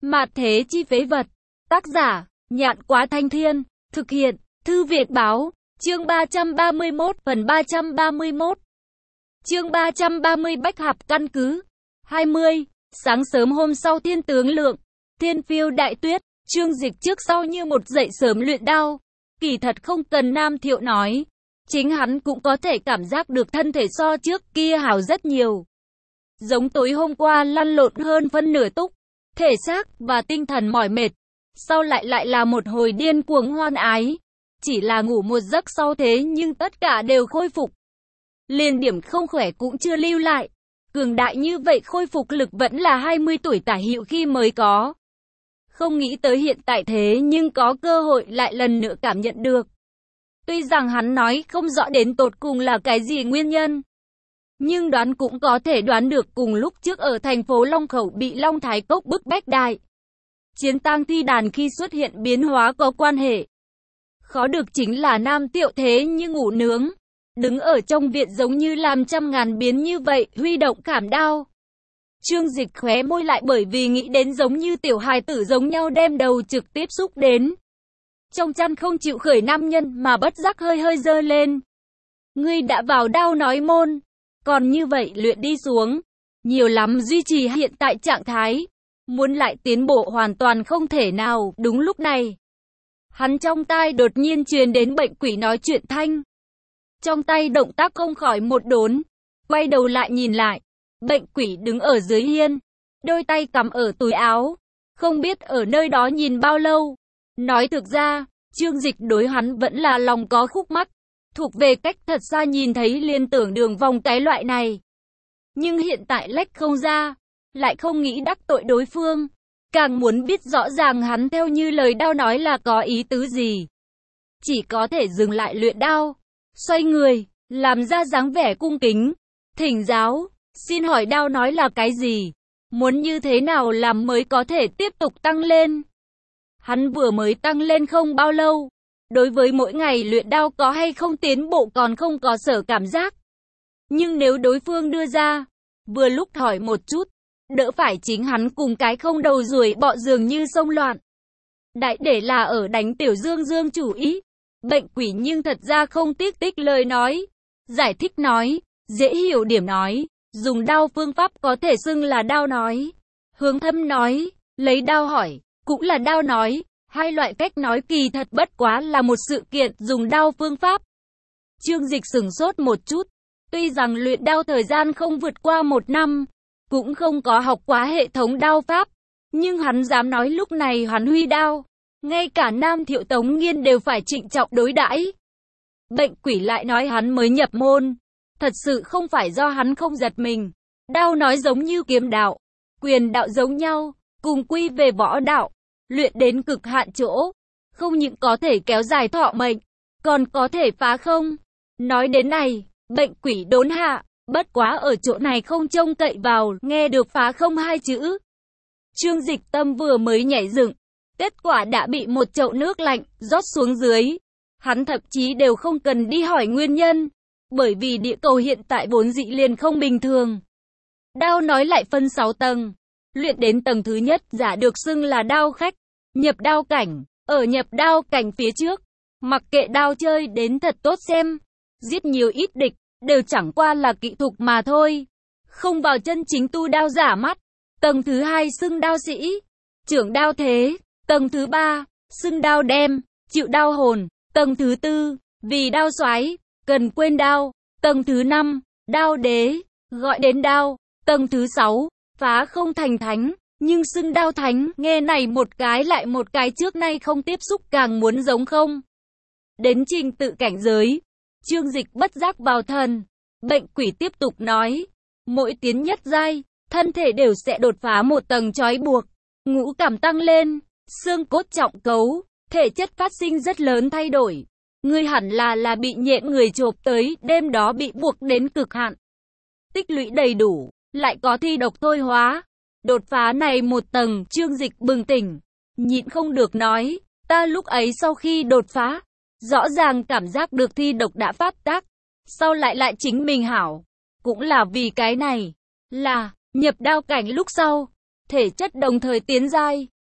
Mạt thế chi phế vật. Tác giả, Nhạn Quá Thanh Thiên. Thực hiện, Thư Việt Báo. Chương 331, phần 331. Chương 330 Bách Hạp căn cứ. 20. Sáng sớm hôm sau thiên tướng lượng, thiên phiêu đại tuyết, Trương Dịch trước sau như một dậy sớm luyện đao. Kỳ thật không cần Nam Thiệu nói, chính hắn cũng có thể cảm giác được thân thể so trước kia hảo rất nhiều. Giống tối hôm qua lăn lộn hơn phân nửa túc, thể xác và tinh thần mỏi mệt, sau lại là một hồi điên cuồng hoan ái. Chỉ là ngủ một giấc sau thế nhưng tất cả đều khôi phục. Liền điểm không khỏe cũng chưa lưu lại. Cường đại như vậy khôi phục lực vẫn là 20 tuổi tả hữu khi mới có. Không nghĩ tới hiện tại thế nhưng có cơ hội lại lần nữa cảm nhận được. Tuy rằng hắn nói không rõ đến tột cùng là cái gì nguyên nhân, nhưng đoán cũng có thể đoán được cùng lúc trước ở thành phố Long Khẩu bị Long Thái Cốc bức bách đại. Chiến tang thi đàn khi xuất hiện biến hóa có quan hệ. Khó được chính là Nam Tiệu thế như ngủ nướng. Đứng ở trong viện giống như làm trăm ngàn biến như vậy, huy động khảm đao. Trương Dịch khóe môi lại bởi vì nghĩ đến giống như tiểu hài tử giống nhau đem đầu trực tiếp xúc đến. Trong chăn không chịu khởi nam nhân mà bất giác hơi hơi dơ lên. Ngươi đã vào đao nói môn. Còn như vậy luyện đi xuống. Nhiều lắm duy trì hiện tại trạng thái. Muốn lại tiến bộ hoàn toàn không thể nào. Đúng lúc này, hắn trong tai đột nhiên truyền đến bệnh quỷ nói chuyện thanh. Trong tay động tác không khỏi một đốn. Quay đầu lại nhìn lại. Bệnh quỷ đứng ở dưới hiên. Đôi tay cắm ở túi áo. Không biết ở nơi đó nhìn bao lâu. Nói thực ra, Trương Dịch đối hắn vẫn là lòng có khúc mắc. Thuộc về cách thật xa nhìn thấy liên tưởng đường vòng cái loại này. Nhưng hiện tại lách không ra. Lại không nghĩ đắc tội đối phương. Càng muốn biết rõ ràng hắn theo như lời đao nói là có ý tứ gì. Chỉ có thể dừng lại luyện đao. Xoay người, làm ra dáng vẻ cung kính. Thỉnh giáo, xin hỏi đao nói là cái gì? Muốn như thế nào làm mới có thể tiếp tục tăng lên? Hắn vừa mới tăng lên không bao lâu. Đối với mỗi ngày luyện đao có hay không tiến bộ còn không có sở cảm giác. Nhưng nếu đối phương đưa ra, vừa lúc hỏi một chút, đỡ phải chính hắn cùng cái không đầu ruồi bọ dường như sông loạn. Đại để là ở đánh Tiểu Dương Dương chủ ý. Bệnh quỷ nhưng thật ra không tiếc tích lời nói. Giải thích nói, dễ hiểu điểm nói, dùng đao phương pháp có thể xưng là đao nói. Hướng Thâm nói, lấy đao hỏi, cũng là đao nói. Hai loại cách nói kỳ thật bất quá là một sự kiện dùng đao phương pháp. Trương Dịch sửng sốt một chút. Tuy rằng luyện đao thời gian không vượt qua 1 năm, cũng không có học quá hệ thống đao pháp, nhưng hắn dám nói lúc này hắn huy đao, ngay cả Nam Thiệu Tống Nghiên đều phải trịnh trọng đối đãi. Bệnh quỷ lại nói hắn mới nhập môn, thật sự không phải do hắn không giật mình. Đao nói giống như kiếm đạo, quyền đạo giống nhau, cùng quy về võ đạo, luyện đến cực hạn chỗ, không những có thể kéo dài thọ mệnh, còn có thể phá không. Nói đến này, bệnh quỷ đốn hạ, bất quá ở chỗ này không trông cậy vào, nghe được phá không hai chữ. Trương Dịch tâm vừa mới nhảy dựng, kết quả đã bị một chậu nước lạnh rót xuống dưới. Hắn thậm chí đều không cần đi hỏi nguyên nhân, bởi vì địa cầu hiện tại vốn dĩ liền không bình thường. Đao nói lại phân 6 tầng, luyện đến tầng thứ nhất giả được xưng là đao khách, nhập đao cảnh. Ở nhập đao cảnh phía trước, mặc kệ đao chơi đến thật tốt xem, giết nhiều ít địch, đều chẳng qua là kỹ thuật mà thôi. Không vào chân chính tu đao giả mắt. Tầng thứ 2 xưng đao sĩ, trưởng đao thế. Tầng thứ 3, xưng đao đem, chịu đao hồn. Tầng thứ 4, vì đao soái, cần quên đao. Tầng thứ 5, đao đế, gọi đến đao. Tầng thứ 6, phá không thành thánh, nhưng xưng đao thánh, nghe này một cái lại một cái trước nay không tiếp xúc càng muốn giống không. Đến trình tự cảnh giới, Trương Dịch bất giác vào thần. Bệnh quỷ tiếp tục nói, mỗi tiến nhất giai, thân thể đều sẽ đột phá một tầng trói buộc, ngũ cảm tăng lên, xương cốt trọng cấu, thể chất phát sinh rất lớn thay đổi. Ngươi hẳn là bị nhện người chộp tới, đêm đó bị buộc đến cực hạn. Tích lũy đầy đủ, lại có thi độc thôi hóa. Đột phá này một tầng, Trương Dịch bừng tỉnh, nhịn không được nói, ta lúc ấy sau khi đột phá, rõ ràng cảm giác được thi độc đã phát tác, sau lại chính mình hảo. Cũng là vì cái này, là, nhập đao cảnh lúc sau, thể chất đồng thời tiến giai,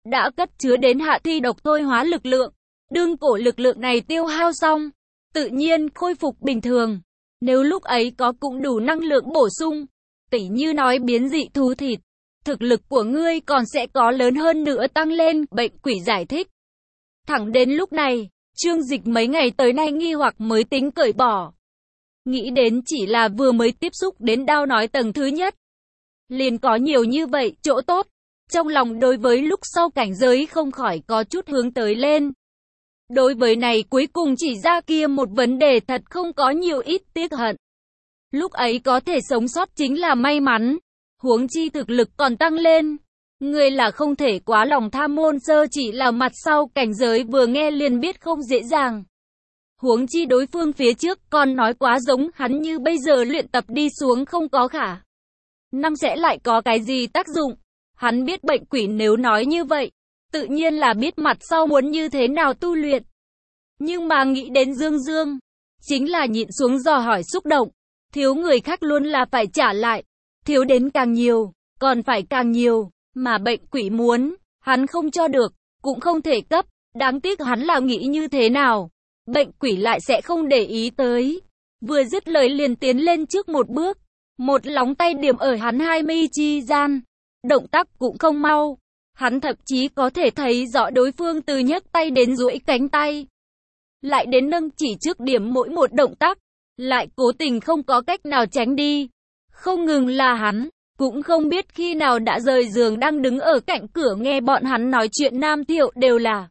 đã cất chứa đến hạ thi độc thôi hóa lực lượng. Đương cổ lực lượng này tiêu hao xong, tự nhiên khôi phục bình thường. Nếu lúc ấy có cũng đủ năng lượng bổ sung, tỉ như nói biến dị thú thịt, thực lực của ngươi còn sẽ có lớn hơn nữa tăng lên, bệnh quỷ giải thích. Thẳng đến lúc này, Trương Dịch mấy ngày tới nay nghi hoặc mới tính cởi bỏ. Nghĩ đến chỉ là vừa mới tiếp xúc đến đao nói tầng thứ nhất, liền có nhiều như vậy chỗ tốt. Trong lòng đối với lúc sau cảnh giới không khỏi có chút hướng tới lên. Đối với này cuối cùng chỉ ra kia một vấn đề thật không có nhiều ít tiếc hận. Lúc ấy có thể sống sót chính là may mắn, huống chi thực lực còn tăng lên. Người là không thể quá lòng tham môn sơ, chỉ là mặt sau cảnh giới vừa nghe liền biết không dễ dàng. Huống chi đối phương phía trước còn nói quá giống hắn, như bây giờ luyện tập đi xuống không có khả năng sẽ lại có cái gì tác dụng. Hắn biết bệnh quỷ nếu nói như vậy, tự nhiên là biết mặt sau muốn như thế nào tu luyện. Nhưng mà nghĩ đến Dương Dương, chính là nhịn xuống dò hỏi xúc động. Thiếu người khác luôn là phải trả lại, thiếu đến càng nhiều, còn phải càng nhiều, mà bệnh quỷ muốn, hắn không cho được, cũng không thể cấp. Đáng tiếc hắn là nghĩ như thế nào, bệnh quỷ lại sẽ không để ý tới. Vừa dứt lời liền tiến lên trước một bước, một lóng tay điểm ở hắn hai mi chi gian. Động tác cũng không mau, hắn thậm chí có thể thấy rõ đối phương từ nhấc tay đến duỗi cánh tay, lại đến nâng chỉ trước điểm mỗi một động tác, lại cố tình không có cách nào tránh đi. Không ngừng là hắn, cũng không biết khi nào đã rời giường đang đứng ở cạnh cửa nghe bọn hắn nói chuyện. Nam Thiệu đều là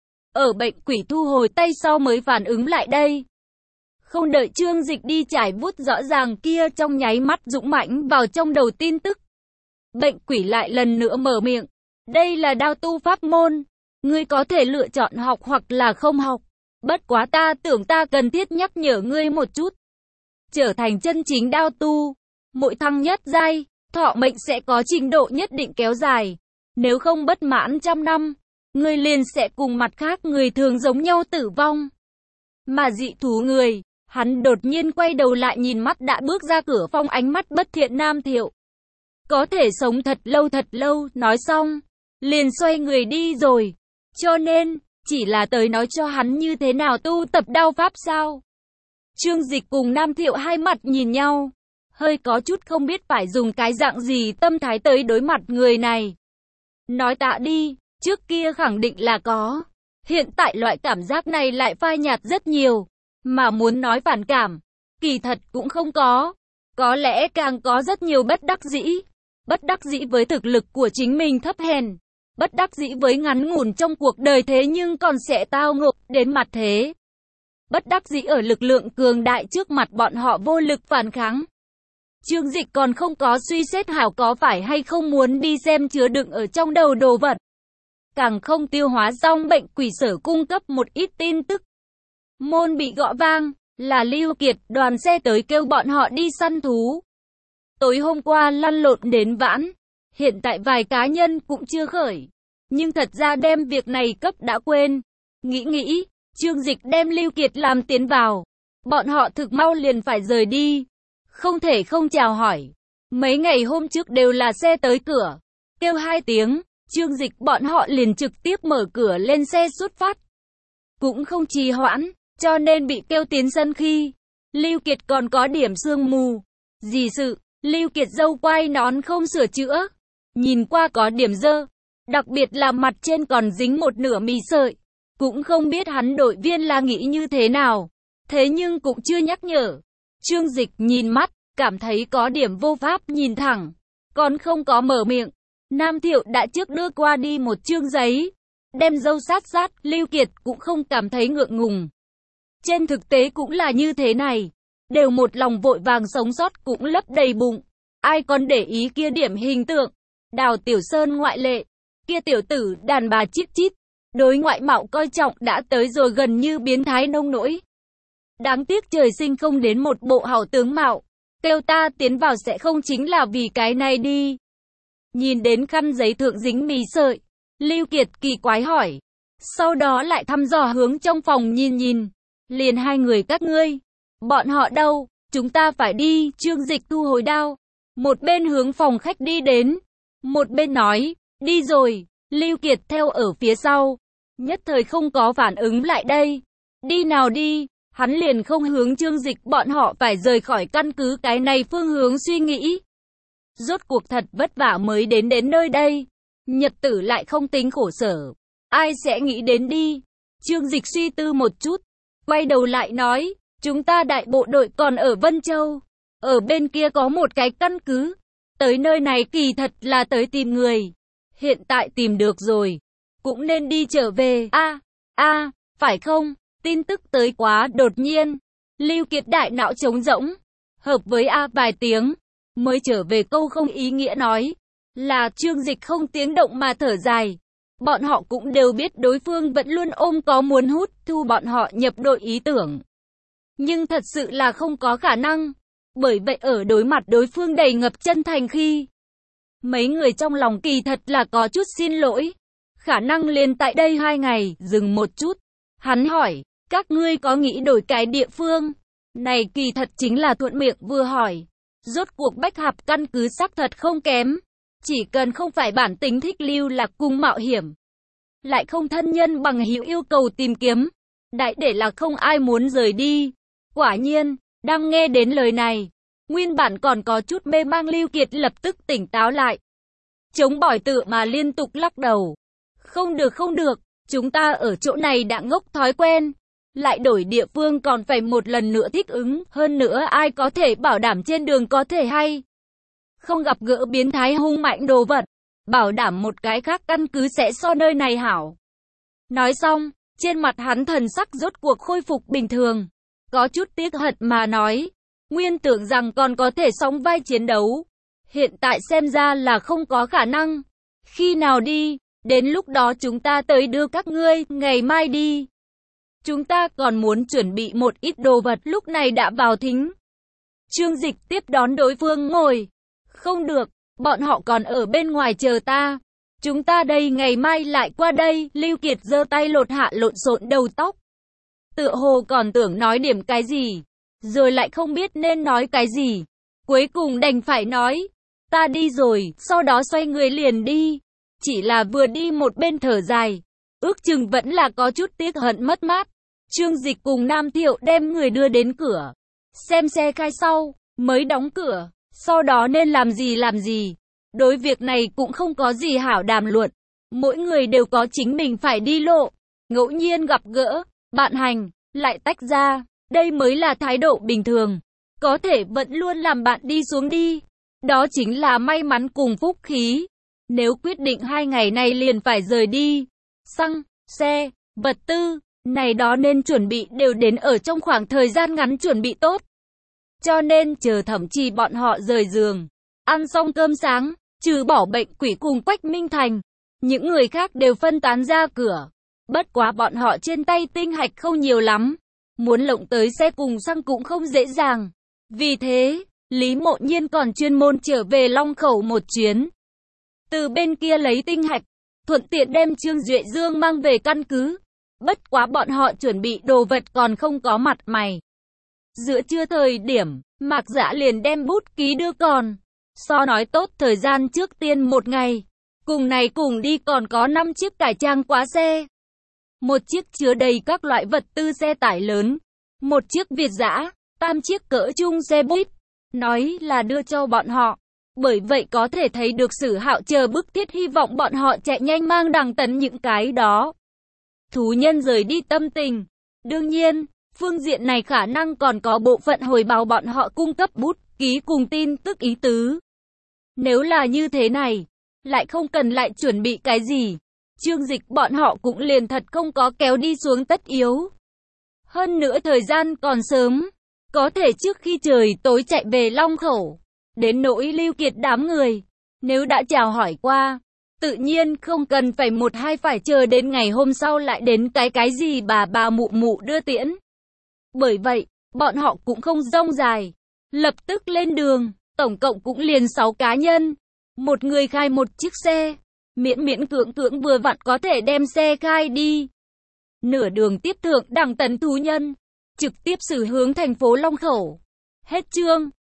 ở bệnh quỷ thu hồi tay sau mới phản ứng lại đây. Không đợi Trương Dịch đi trải bút rõ ràng kia, trong nháy mắt dũng mãnh vào trong đầu tin tức. Bệnh quỷ lại lần nữa mở miệng. Đây là đao tu pháp môn, ngươi có thể lựa chọn học hoặc là không học. Bất quá ta tưởng ta cần thiết nhắc nhở ngươi một chút. Trở thành chân chính đao tu, mỗi thăng nhất giai, thọ mệnh sẽ có trình độ nhất định kéo dài. Nếu không bất mãn trăm năm, ngươi liền sẽ cùng mặt khác người thường giống nhau tử vong. Mà dị thú người, hắn đột nhiên quay đầu lại nhìn mắt đã bước ra cửa phòng ánh mắt bất thiện Nam Thiệu. Có thể sống thật lâu, nói xong, liền xoay người đi rồi. Cho nên, chỉ là tới nói cho hắn như thế nào tu tập đao pháp sao? Trương Dịch cùng Nam Thiệu hai mặt nhìn nhau, hơi có chút không biết phải dùng cái dạng gì tâm thái tới đối mặt người này. Nói tạ đi, trước kia khẳng định là có, hiện tại loại cảm giác này lại phai nhạt rất nhiều, mà muốn nói phản cảm, kỳ thật cũng không có lẽ càng có rất nhiều bất đắc dĩ. Bất đắc dĩ với thực lực của chính mình thấp hèn, bất đắc dĩ với ngắn ngủn trong cuộc đời thế nhưng còn sẽ tao ngộ đến mặt thế. Bất đắc dĩ ở lực lượng cường đại trước mặt bọn họ vô lực phản kháng. Trương Dịch còn không có suy xét hảo có phải hay không muốn đi xem chứa đựng ở trong đầu đồ vật. Càng không tiêu hóa xong bệnh quỷ sở cung cấp một ít tin tức. Môn bị gõ vang, là Lưu Kiệt đoàn xe tới kêu bọn họ đi săn thú. Tối hôm qua lăn lộn đến vãn, hiện tại vài cá nhân cũng chưa khởi. Nhưng thật ra đem việc này cấp đã quên. Nghĩ, Trương Dịch đem Lưu Kiệt làm tiến vào. Bọn họ thực mau liền phải rời đi. Không thể không chào hỏi. Mấy ngày hôm trước đều là xe tới cửa. Kêu 2 tiếng, Trương Dịch bọn họ liền trực tiếp mở cửa lên xe xuất phát. Cũng không trì hoãn, cho nên bị kêu tiến sân khi Lưu Kiệt còn có điểm sương mù. Gì sự? Lưu Kiệt râu quai nón không sửa chữa, nhìn qua có điểm dơ, đặc biệt là mặt trên còn dính một nửa mì sợi. Cũng không biết hắn đội viên là nghĩ như thế nào, thế nhưng cũng chưa nhắc nhở. Trương Dịch nhìn mắt, cảm thấy có điểm vô pháp nhìn thẳng, còn không có mở miệng. Nam Thiệu đã trước đưa qua đi một chương giấy, đem dâu sát, Lưu Kiệt cũng không cảm thấy ngượng ngùng. Trên thực tế cũng là như thế này. Đều một lòng vội vàng sống sót cũng lấp đầy bụng. Ai còn để ý kia điểm hình tượng. Đào Tiểu Sơn ngoại lệ. Kia tiểu tử đàn bà chít, đối ngoại mạo coi trọng đã tới rồi gần như biến thái nông nỗi. Đáng tiếc trời sinh không đến một bộ hảo tướng mạo. Kêu ta tiến vào sẽ không chính là vì cái này đi. Nhìn đến khăn giấy thượng dính mì sợi, Lưu Kiệt kỳ quái hỏi. Sau đó lại thăm dò hướng trong phòng nhìn. Liền 2 người các ngươi. Bọn họ đâu? Chúng ta phải đi. Trương Dịch thu hồi đao, một bên hướng phòng khách đi đến, một bên nói, đi rồi. Lưu Kiệt theo ở phía sau, nhất thời không có phản ứng lại đây. Đi nào đi, hắn liền không hướng Trương Dịch bọn họ phải rời khỏi căn cứ cái này phương hướng suy nghĩ. Rốt cuộc thật vất vả mới đến nơi đây, nhật tử lại không tính khổ sở, ai sẽ nghĩ đến đi. Trương Dịch suy tư một chút, quay đầu lại nói, chúng ta đại bộ đội còn ở Vân Châu, ở bên kia có một cái căn cứ, tới nơi này kỳ thật là tới tìm người, hiện tại tìm được rồi, cũng nên đi trở về. Phải không? Tin tức tới quá đột nhiên, Lưu Kiệt đại não trống rỗng, hợp với vài tiếng, mới trở về câu không ý nghĩa nói, là Trương Dịch không tiếng động mà thở dài. Bọn họ cũng đều biết đối phương vẫn luôn ôm có muốn hút thu bọn họ nhập đội ý tưởng. Nhưng thật sự là không có khả năng. Bởi vậy ở đối mặt đối phương đầy ngập chân thành khi, mấy người trong lòng kỳ thật là có chút xin lỗi. Khả năng liền tại đây 2 ngày, dừng một chút. Hắn hỏi, các ngươi có nghĩ đổi cái địa phương? Này kỳ thật chính là thuận miệng vừa hỏi. Rốt cuộc Bách Hạp căn cứ xác thật không kém. Chỉ cần không phải bản tính thích lưu lạc cùng mạo hiểm, lại không thân nhân bằng hữu yêu cầu tìm kiếm, đại để là không ai muốn rời đi. Quả nhiên, đang nghe đến lời này, nguyên bản còn có chút mê mang Lưu Kiệt lập tức tỉnh táo lại. Chống bỏi tự mà liên tục lắc đầu. Không được, chúng ta ở chỗ này đã ngốc thói quen. Lại đổi địa phương còn phải một lần nữa thích ứng, hơn nữa ai có thể bảo đảm trên đường có thể hay không gặp gỡ biến thái hung mạnh đồ vật, bảo đảm một cái khác căn cứ sẽ so nơi này hảo. Nói xong, trên mặt hắn thần sắc rốt cuộc khôi phục bình thường, có chút tiếc hận mà nói, nguyên tưởng rằng còn có thể sóng vai chiến đấu, hiện tại xem ra là không có khả năng. Khi nào đi, đến lúc đó chúng ta tới đưa các ngươi, ngày mai đi. Chúng ta còn muốn chuẩn bị một ít đồ vật, lúc này đã vào thính. Trương Dịch tiếp đón đối phương ngồi. Không được, bọn họ còn ở bên ngoài chờ ta. Chúng ta đây ngày mai lại qua đây. Lưu Kiệt giơ tay lột hạ lộn xộn đầu tóc. Tựa hồ còn tưởng nói điểm cái gì, rồi lại không biết nên nói cái gì. Cuối cùng đành phải nói, ta đi rồi, sau đó xoay người liền đi. Chỉ là vừa đi một bên thở dài, ước chừng vẫn là có chút tiếc hận mất mát. Trương Dịch cùng Nam Thiệu đem người đưa đến cửa, xem xe khai sau, mới đóng cửa. Sau đó nên làm gì. Đối việc này cũng không có gì hảo đàm luận. Mỗi người đều có chính mình phải đi lộ. Ngẫu nhiên gặp gỡ, bạn hành, lại tách ra. Đây mới là thái độ bình thường. Có thể vẫn luôn làm bạn đi xuống đi. Đó chính là may mắn cùng phúc khí. Nếu quyết định 2 ngày này liền phải rời đi, xăng, xe, vật tư, này đó nên chuẩn bị đều đến ở trong khoảng thời gian ngắn chuẩn bị tốt. Cho nên chờ Thẩm Trì bọn họ rời giường, ăn xong cơm sáng, trừ bỏ Bệnh Quỷ cùng Quách Minh Thành, những người khác đều phân tán ra cửa. Bất quá bọn họ trên tay tinh hạch không nhiều lắm, muốn lộng tới xe cùng xăng cũng không dễ dàng. Vì thế, Lý Mộ Nhiên còn chuyên môn trở về Long Khẩu một chuyến. Từ bên kia lấy tinh hạch, thuận tiện đem Trương Duệ Dương mang về căn cứ. Bất quá bọn họ chuẩn bị đồ vật còn không có mặt mày. Giữa trưa thời điểm, Mạc Dã liền đem bút ký đưa còn. So nói tốt thời gian trước tiên 1 ngày. Cùng này cùng đi còn có 5 chiếc cải trang quá xe. 1 chiếc chứa đầy các loại vật tư xe tải lớn. 1 chiếc Việt Dã, 3 chiếc cỡ trung xe buýt. Nói là đưa cho bọn họ. Bởi vậy có thể thấy được Sử Hạo chờ bức thiết hy vọng bọn họ chạy nhanh mang đằng tấn những cái đó. Thú nhân rời đi tâm tình. Đương nhiên, phương diện này khả năng còn có bộ phận hồi báo bọn họ cung cấp bút ký cùng tin tức ý tứ. Nếu là như thế này, lại không cần lại chuẩn bị cái gì. Trương Dịch bọn họ cũng liền thật không có kéo đi xuống tất yếu. Hơn nữa thời gian còn sớm, có thể trước khi trời tối chạy về Long Khẩu. Đến nỗi Lưu Kiệt đám người, nếu đã chào hỏi qua, tự nhiên không cần phải 1-2 phải chờ đến ngày hôm sau lại đến cái gì bà mụ mụ đưa tiễn. Bởi vậy, bọn họ cũng không rông dài, lập tức lên đường, tổng cộng cũng liền 6 cá nhân, một người khai một chiếc xe, miễn cưỡng vừa vặn có thể đem xe khai đi. Nửa đường tiếp thượng đằng tấn thú nhân, trực tiếp xử hướng thành phố Long Khẩu. Hết chương.